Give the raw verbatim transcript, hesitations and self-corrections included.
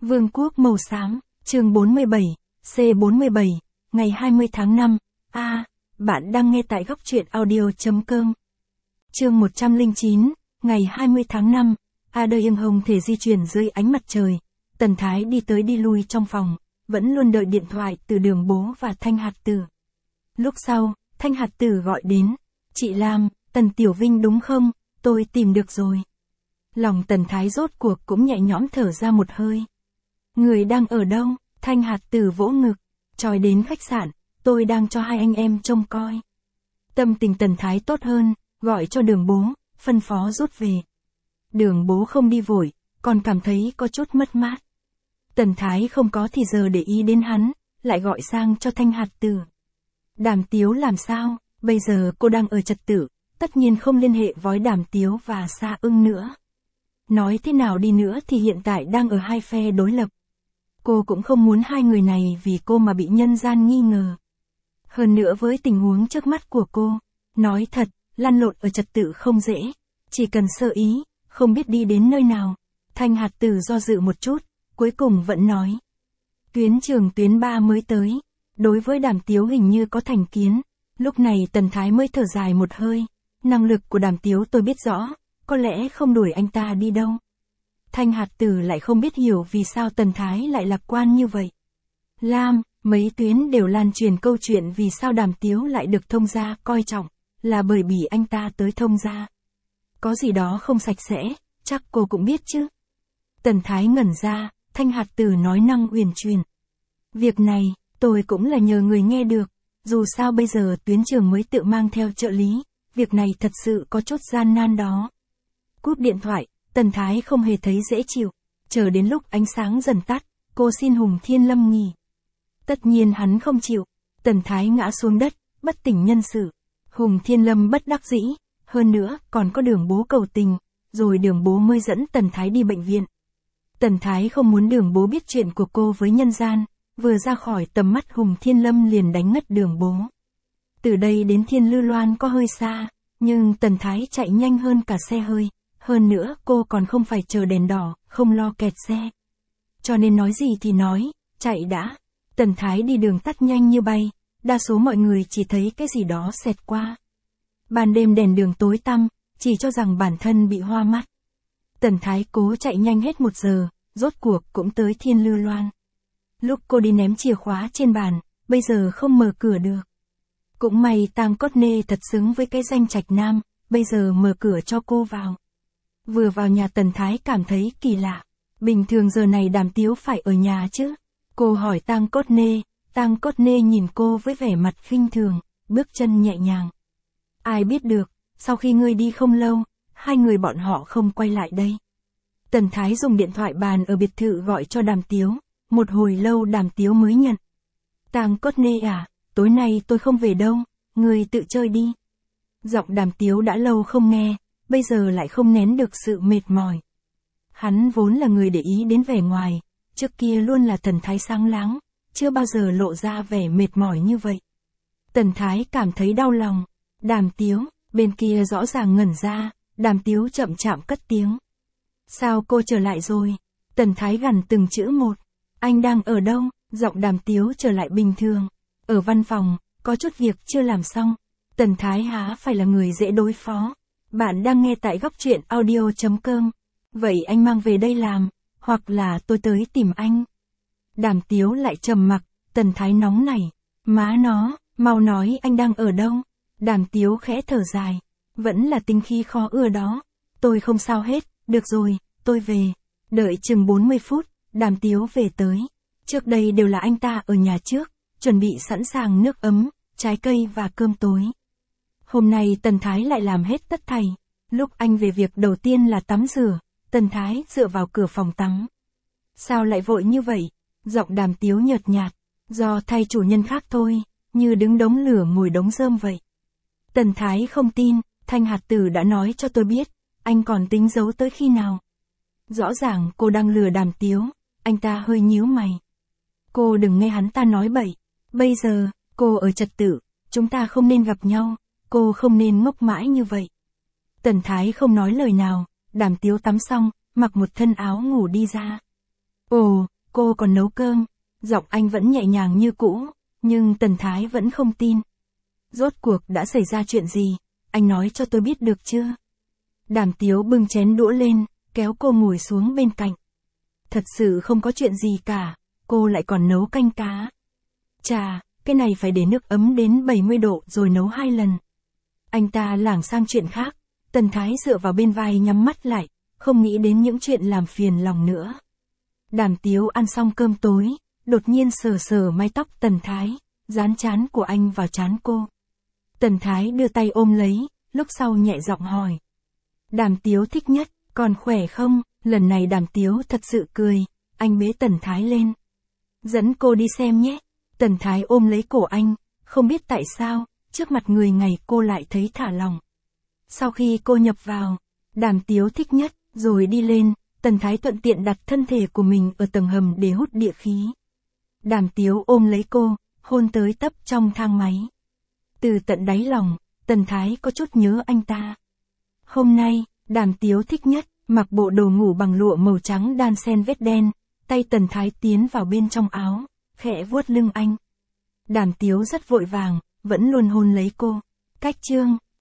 Vương quốc màu xám, chương bốn mươi bảy, C bốn mươi bảy, ngày hai mươi tháng năm. A, bạn đang nghe tại góc truyện audio.com. Chương một trăm lẻ chín, ngày hai mươi tháng năm. A đời yên hồng thể di chuyển dưới ánh mặt trời. Tần Thái đi tới đi lui trong phòng, vẫn luôn đợi điện thoại từ Đường Bố và Thanh Hạt Tử. Lúc sau, Thanh Hạt Tử gọi đến. Chị Lam, Tần Tiểu Vinh đúng không? Tôi tìm được rồi. Lòng Tần Thái rốt cuộc cũng nhẹ nhõm thở ra một hơi. Người đang ở đâu? Thanh Hạt Tử vỗ ngực. Tròi đến khách sạn, tôi đang cho hai anh em trông coi. Tâm tình Tần Thái tốt hơn, gọi cho Đường Bố, phân phó rút về. Đường Bố không đi vội, còn cảm thấy có chút mất mát. Tần Thái không có thì giờ để ý đến hắn, lại gọi sang cho Thanh Hạt Tử. Đàm Tiếu làm sao? Bây giờ cô đang ở trật tự, tất nhiên không liên hệ với Đàm Tiếu và Sa Ưng nữa. Nói thế nào đi nữa thì hiện tại đang ở hai phe đối lập. Cô cũng không muốn hai người này vì cô mà bị nhân gian nghi ngờ. Hơn nữa với tình huống trước mắt của cô, nói thật, lăn lộn ở trật tự không dễ, chỉ cần sơ ý, không biết đi đến nơi nào. Thanh Hạt Tử do dự một chút, cuối cùng vẫn nói. Tuyến trường tuyến ba mới tới, đối với Đàm Tiếu hình như có thành kiến. Lúc này Tần Thái mới thở dài một hơi, năng lực của Đàm Tiếu tôi biết rõ, có lẽ không đuổi anh ta đi đâu. Thanh Hạt Tử lại không biết hiểu vì sao Tần Thái lại lạc quan như vậy. Lam, mấy tuyến đều lan truyền câu chuyện vì sao Đàm Tiếu lại được thông gia coi trọng, là bởi vì anh ta tới thông gia. Có gì đó không sạch sẽ, chắc cô cũng biết chứ. Tần Thái ngẩn ra, Thanh Hạt Tử nói năng uyển chuyển. Việc này, tôi cũng là nhờ người nghe được, dù sao bây giờ tuyến trường mới tự mang theo trợ lý, việc này thật sự có chút gian nan đó. Cúp điện thoại, Tần Thái không hề thấy dễ chịu, chờ đến lúc ánh sáng dần tắt, cô xin Hùng Thiên Lâm nghỉ. Tất nhiên hắn không chịu, Tần Thái ngã xuống đất, bất tỉnh nhân sự. Hùng Thiên Lâm bất đắc dĩ, hơn nữa còn có Đường Bố cầu tình, rồi Đường Bố mới dẫn Tần Thái đi bệnh viện. Tần Thái không muốn Đường Bố biết chuyện của cô với nhân gian, vừa ra khỏi tầm mắt Hùng Thiên Lâm liền đánh ngất Đường Bố. Từ đây đến Thiên Lư Loan có hơi xa, nhưng Tần Thái chạy nhanh hơn cả xe hơi. Hơn nữa cô còn không phải chờ đèn đỏ, không lo kẹt xe. Cho nên nói gì thì nói, chạy đã. Tần Thái đi đường tắt nhanh như bay, đa số mọi người chỉ thấy cái gì đó xẹt qua. Ban đêm đèn đường tối tăm, chỉ cho rằng bản thân bị hoa mắt. Tần Thái cố chạy nhanh hết một giờ, rốt cuộc cũng tới Thiên Lư Loan. Lúc cô đi ném chìa khóa trên bàn, bây giờ không mở cửa được. Cũng may Tang Cốt Nê thật xứng với cái danh Trạch Nam, bây giờ mở cửa cho cô vào. Vừa vào nhà Tần Thái cảm thấy kỳ lạ. Bình thường giờ này Đàm Tiếu phải ở nhà chứ. Cô hỏi Tang Cốt Nê, Tang Cốt Nê nhìn cô với vẻ mặt khinh thường, bước chân nhẹ nhàng. Ai biết được, sau khi ngươi đi không lâu, hai người bọn họ không quay lại đây. Tần Thái dùng điện thoại bàn ở biệt thự gọi cho Đàm Tiếu, một hồi lâu Đàm Tiếu mới nhận. Tang Cốt Nê à, tối nay tôi không về đâu, ngươi tự chơi đi. Giọng Đàm Tiếu đã lâu không nghe. Bây giờ lại không nén được sự mệt mỏi. Hắn vốn là người để ý đến vẻ ngoài, trước kia luôn là thần thái sáng láng, chưa bao giờ lộ ra vẻ mệt mỏi như vậy. Tần Thái cảm thấy đau lòng. Đàm Tiếu, bên kia rõ ràng ngẩn ra, Đàm Tiếu chậm chạm cất tiếng. Sao cô trở lại rồi? Tần Thái gằn từng chữ một. Anh đang ở đâu? Giọng Đàm Tiếu trở lại bình thường. Ở văn phòng, có chút việc chưa làm xong. Tần Thái há phải là người dễ đối phó. Bạn đang nghe tại góc truyện audio.com. Vậy anh mang về đây làm, hoặc là tôi tới tìm anh. Đàm Tiếu lại trầm mặc, Tần Thái nóng nảy. Má nó, mau nói anh đang ở đâu. Đàm Tiếu khẽ thở dài. Vẫn là tinh khí khó ưa đó. Tôi không sao hết, được rồi, tôi về. Đợi chừng bốn mươi phút, Đàm Tiếu về tới. Trước đây đều là anh ta ở nhà trước, chuẩn bị sẵn sàng nước ấm, trái cây và cơm tối. Hôm nay Tần Thái lại làm hết tất thảy. Lúc anh về việc đầu tiên là tắm rửa, Tần Thái dựa vào cửa phòng tắm. Sao lại vội như vậy? Giọng Đàm Tiếu nhợt nhạt. Do thay chủ nhân khác thôi, như đứng đống lửa ngồi đống rơm vậy. Tần Thái không tin, Thanh Hạt Tử đã nói cho tôi biết, anh còn tính giấu tới khi nào. Rõ ràng cô đang lừa Đàm Tiếu, anh ta hơi nhíu mày. Cô đừng nghe hắn ta nói bậy, bây giờ, cô ở trật tự, chúng ta không nên gặp nhau. Cô không nên ngốc mãi như vậy. Tần Thái không nói lời nào, Đàm Tiếu tắm xong, mặc một thân áo ngủ đi ra. Ồ, cô còn nấu cơm. Giọng anh vẫn nhẹ nhàng như cũ, nhưng Tần Thái vẫn không tin. Rốt cuộc đã xảy ra chuyện gì, anh nói cho tôi biết được chưa? Đàm Tiếu bưng chén đũa lên, kéo cô ngồi xuống bên cạnh. Thật sự không có chuyện gì cả, cô lại còn nấu canh cá. Chà, cái này phải để nước ấm đến bảy mươi độ rồi nấu hai lần. Anh ta lảng sang chuyện khác, Tần Thái dựa vào bên vai nhắm mắt lại, không nghĩ đến những chuyện làm phiền lòng nữa. Đàm Tiếu ăn xong cơm tối, đột nhiên sờ sờ mái tóc Tần Thái, dán trán của anh vào trán cô. Tần Thái đưa tay ôm lấy, lúc sau nhẹ giọng hỏi. Đàm Tiếu thích nhất, còn khỏe không? Lần này Đàm Tiếu thật sự cười, anh bế Tần Thái lên. Dẫn cô đi xem nhé. Tần Thái ôm lấy cổ anh, không biết tại sao, trước mặt người ngày cô lại thấy thả lòng. Sau khi cô nhập vào, Đàm Tiếu thích nhất, rồi đi lên, Tần Thái thuận tiện đặt thân thể của mình ở tầng hầm để hút địa khí. Đàm Tiếu ôm lấy cô, hôn tới tấp trong thang máy. Từ tận đáy lòng, Tần Thái có chút nhớ anh ta. Hôm nay, Đàm Tiếu thích nhất, mặc bộ đồ ngủ bằng lụa màu trắng đan xen vết đen, tay Tần Thái tiến vào bên trong áo, khẽ vuốt lưng anh. Đàm Tiếu rất vội vàng, vẫn luôn hôn lấy cô. Cách chương